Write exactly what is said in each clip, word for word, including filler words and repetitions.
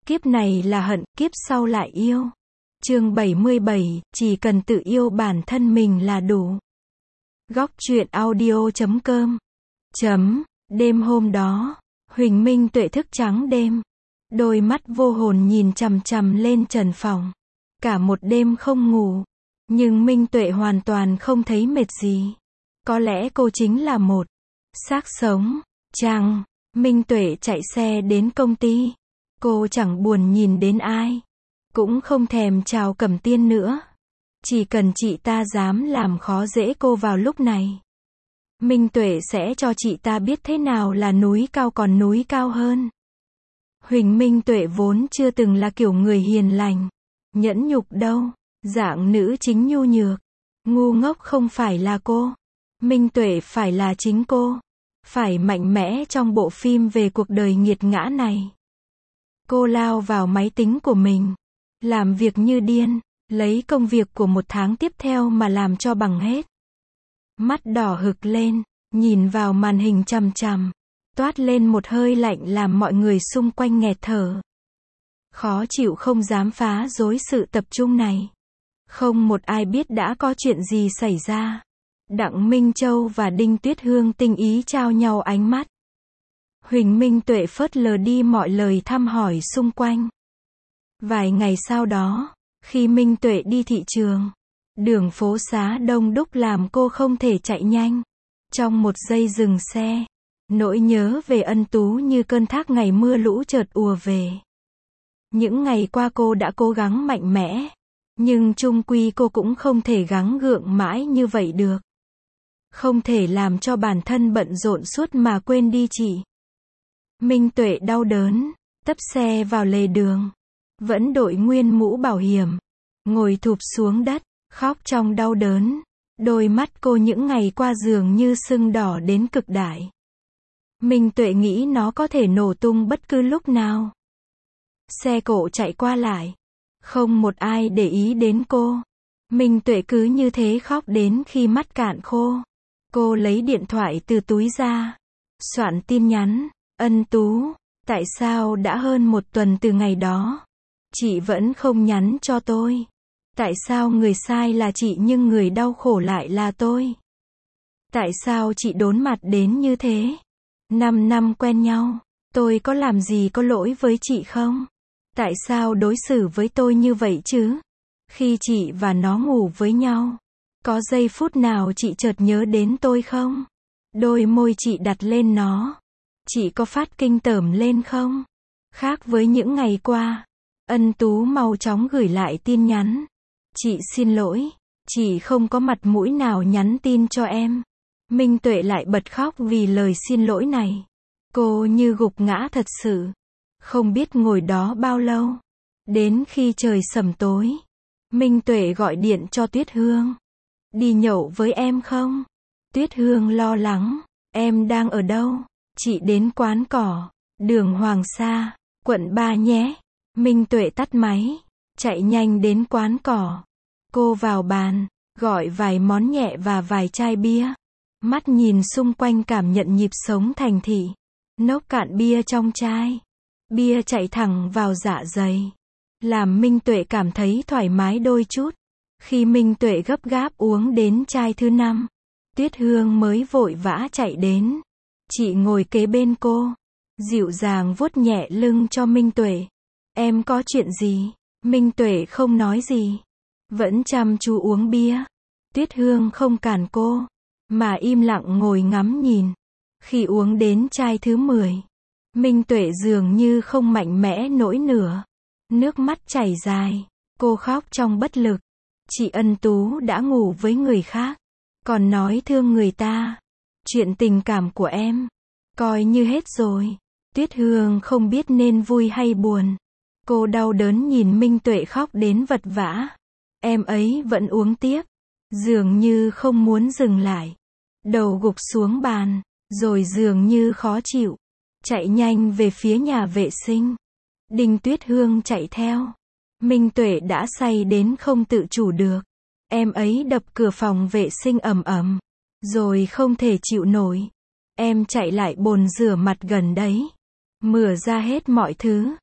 Kiếp này là hận, kiếp sau lại yêu. Chương bảy mươi bảy, chỉ cần tự yêu bản thân mình là đủ. Góc truyện audio chấm com. Chấm, đêm hôm đó, Huỳnh Minh Tuệ thức trắng đêm. Đôi mắt vô hồn nhìn chằm chằm lên trần phòng. Cả một đêm không ngủ. Nhưng Minh Tuệ hoàn toàn không thấy mệt gì. Có lẽ cô chính là một xác sống. Chăng, Minh Tuệ chạy xe đến công ty. Cô chẳng buồn nhìn đến ai. Cũng không thèm chào Cẩm Tiên nữa. Chỉ cần chị ta dám làm khó dễ cô vào lúc này, Minh Tuệ sẽ cho chị ta biết thế nào là núi cao còn núi cao hơn. Huỳnh Minh Tuệ vốn chưa từng là kiểu người hiền lành, nhẫn nhục đâu. Dạng nữ chính nhu nhược, ngu ngốc không phải là cô. Minh Tuệ phải là chính cô. Phải mạnh mẽ trong bộ phim về cuộc đời nghiệt ngã này. Cô lao vào máy tính của mình, làm việc như điên, lấy công việc của một tháng tiếp theo mà làm cho bằng hết. Mắt đỏ hực lên, nhìn vào màn hình chằm chằm, toát lên một hơi lạnh làm mọi người xung quanh nghẹt thở. Khó chịu không dám phá rối sự tập trung này. Không một ai biết đã có chuyện gì xảy ra. Đặng Minh Châu và Đinh Tuyết Hương tinh ý trao nhau ánh mắt. Huỳnh Minh Tuệ phớt lờ đi mọi lời thăm hỏi xung quanh. Vài ngày sau đó, khi Minh Tuệ đi thị trường, đường phố xá đông đúc làm cô không thể chạy nhanh. Trong một giây dừng xe, nỗi nhớ về Ân Tú như cơn thác ngày mưa lũ chợt ùa về. Những ngày qua cô đã cố gắng mạnh mẽ, nhưng chung quy cô cũng không thể gắng gượng mãi như vậy được. Không thể làm cho bản thân bận rộn suốt mà quên đi chị. Minh Tuệ đau đớn, tấp xe vào lề đường, vẫn đội nguyên mũ bảo hiểm, ngồi thụp xuống đất, khóc trong đau đớn. Đôi mắt cô những ngày qua dường như sưng đỏ đến cực đại. Minh Tuệ nghĩ nó có thể nổ tung bất cứ lúc nào. Xe cộ chạy qua lại, không một ai để ý đến cô. Minh Tuệ cứ như thế khóc đến khi mắt cạn khô. Cô lấy điện thoại từ túi ra, soạn tin nhắn. Ân Tú, tại sao đã hơn một tuần từ ngày đó, chị vẫn không nhắn cho tôi? Tại sao người sai là chị nhưng người đau khổ lại là tôi? Tại sao chị đốn mặt đến như thế? Năm năm quen nhau, tôi có làm gì có lỗi với chị không? Tại sao đối xử với tôi như vậy chứ? Khi chị và nó ngủ với nhau, có giây phút nào chị chợt nhớ đến tôi không? Đôi môi chị đặt lên nó, chị có phát kinh tởm lên không? Khác với những ngày qua, Ân Tú mau chóng gửi lại tin nhắn. Chị xin lỗi, chị không có mặt mũi nào nhắn tin cho em. Minh Tuệ lại bật khóc vì lời xin lỗi này. Cô như gục ngã thật sự. Không biết ngồi đó bao lâu. Đến khi trời sầm tối, Minh Tuệ gọi điện cho Tuyết Hương. Đi nhậu với em không? Tuyết Hương lo lắng. Em đang ở đâu? Chị đến quán cỏ, đường Hoàng Sa, quận ba nhé. Minh Tuệ tắt máy, chạy nhanh đến quán cỏ. Cô vào bàn, gọi vài món nhẹ và vài chai bia. Mắt nhìn xung quanh cảm nhận nhịp sống thành thị. Nốc cạn bia trong chai. Bia chạy thẳng vào dạ dày, làm Minh Tuệ cảm thấy thoải mái đôi chút. Khi Minh Tuệ gấp gáp uống đến chai thứ năm, Tuyết Hương mới vội vã chạy đến. Chị ngồi kế bên cô, dịu dàng vuốt nhẹ lưng cho Minh Tuệ. Em có chuyện gì? Minh Tuệ không nói gì, vẫn chăm chú uống bia. Tuyết Hương không cản cô, mà im lặng ngồi ngắm nhìn. Khi uống đến chai thứ mười, Minh Tuệ dường như không mạnh mẽ nổi nữa. Nước mắt chảy dài, cô khóc trong bất lực. Chị Ân Tú đã ngủ với người khác, còn nói thương người ta. Chuyện tình cảm của em, coi như hết rồi. Tuyết Hương không biết nên vui hay buồn. Cô đau đớn nhìn Minh Tuệ khóc đến vật vã. Em ấy vẫn uống tiếp, dường như không muốn dừng lại. Đầu gục xuống bàn, rồi dường như khó chịu, chạy nhanh về phía nhà vệ sinh. Đinh Tuyết Hương chạy theo. Minh Tuệ đã say đến không tự chủ được. Em ấy đập cửa phòng vệ sinh ầm ầm, rồi không thể chịu nổi. Em chạy lại bồn rửa mặt gần đấy, mửa ra hết mọi thứ.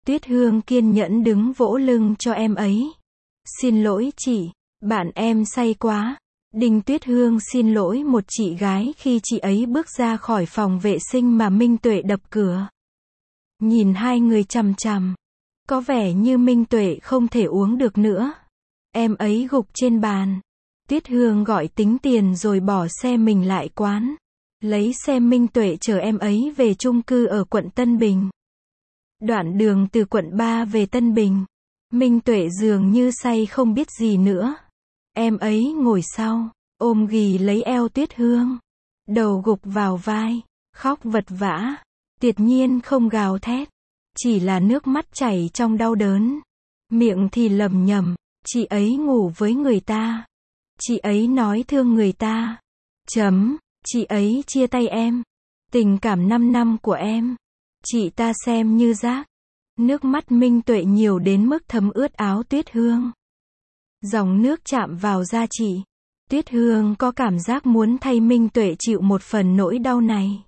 Tuyết Hương kiên nhẫn đứng vỗ lưng cho em ấy. Xin lỗi chị, bạn em say quá. Đinh Tuyết Hương xin lỗi một chị gái khi chị ấy bước ra khỏi phòng vệ sinh mà Minh Tuệ đập cửa. Nhìn hai người chằm chằm. Có vẻ như Minh Tuệ không thể uống được nữa. Em ấy gục trên bàn. Tuyết Hương gọi tính tiền rồi bỏ xe mình lại quán. Lấy xe Minh Tuệ chở em ấy về chung cư ở quận Tân Bình. Đoạn đường từ quận ba về Tân Bình. Minh Tuệ dường như say không biết gì nữa. Em ấy ngồi sau, ôm ghì lấy eo Tuyết Hương. Đầu gục vào vai, khóc vật vã. Tuyệt nhiên không gào thét. Chỉ là nước mắt chảy trong đau đớn. Miệng thì lẩm nhẩm, chị ấy ngủ với người ta. Chị ấy nói thương người ta. Chấm, chị ấy chia tay em. Tình cảm năm năm của em. Chị ta xem như rác. Nước mắt Minh Tuệ nhiều đến mức thấm ướt áo Tuyết Hương. Dòng nước chạm vào da chị. Tuyết Hương có cảm giác muốn thay Minh Tuệ chịu một phần nỗi đau này.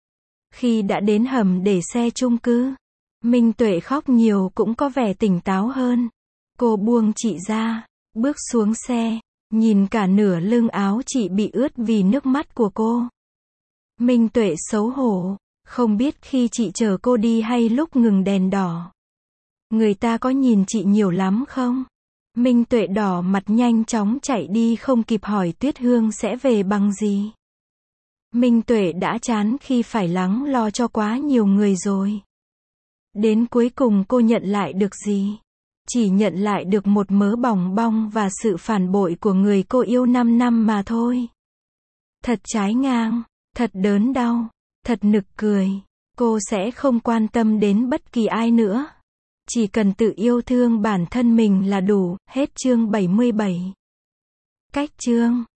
Khi đã đến hầm để xe chung cư, Minh Tuệ khóc nhiều cũng có vẻ tỉnh táo hơn. Cô buông chị ra, bước xuống xe, nhìn cả nửa lưng áo chị bị ướt vì nước mắt của cô. Minh Tuệ xấu hổ, không biết khi chị chở cô đi hay lúc ngừng đèn đỏ. Người ta có nhìn chị nhiều lắm không? Minh Tuệ đỏ mặt nhanh chóng chạy đi không kịp hỏi Tuyết Hương sẽ về bằng gì. Minh Tuệ đã chán khi phải lắng lo cho quá nhiều người rồi. Đến cuối cùng cô nhận lại được gì? Chỉ nhận lại được một mớ bòng bong và sự phản bội của người cô yêu năm năm mà thôi. Thật trái ngang, thật đớn đau, thật nực cười. Cô sẽ không quan tâm đến bất kỳ ai nữa. Chỉ cần tự yêu thương bản thân mình là đủ. Hết chương bảy mươi bảy. Cách chương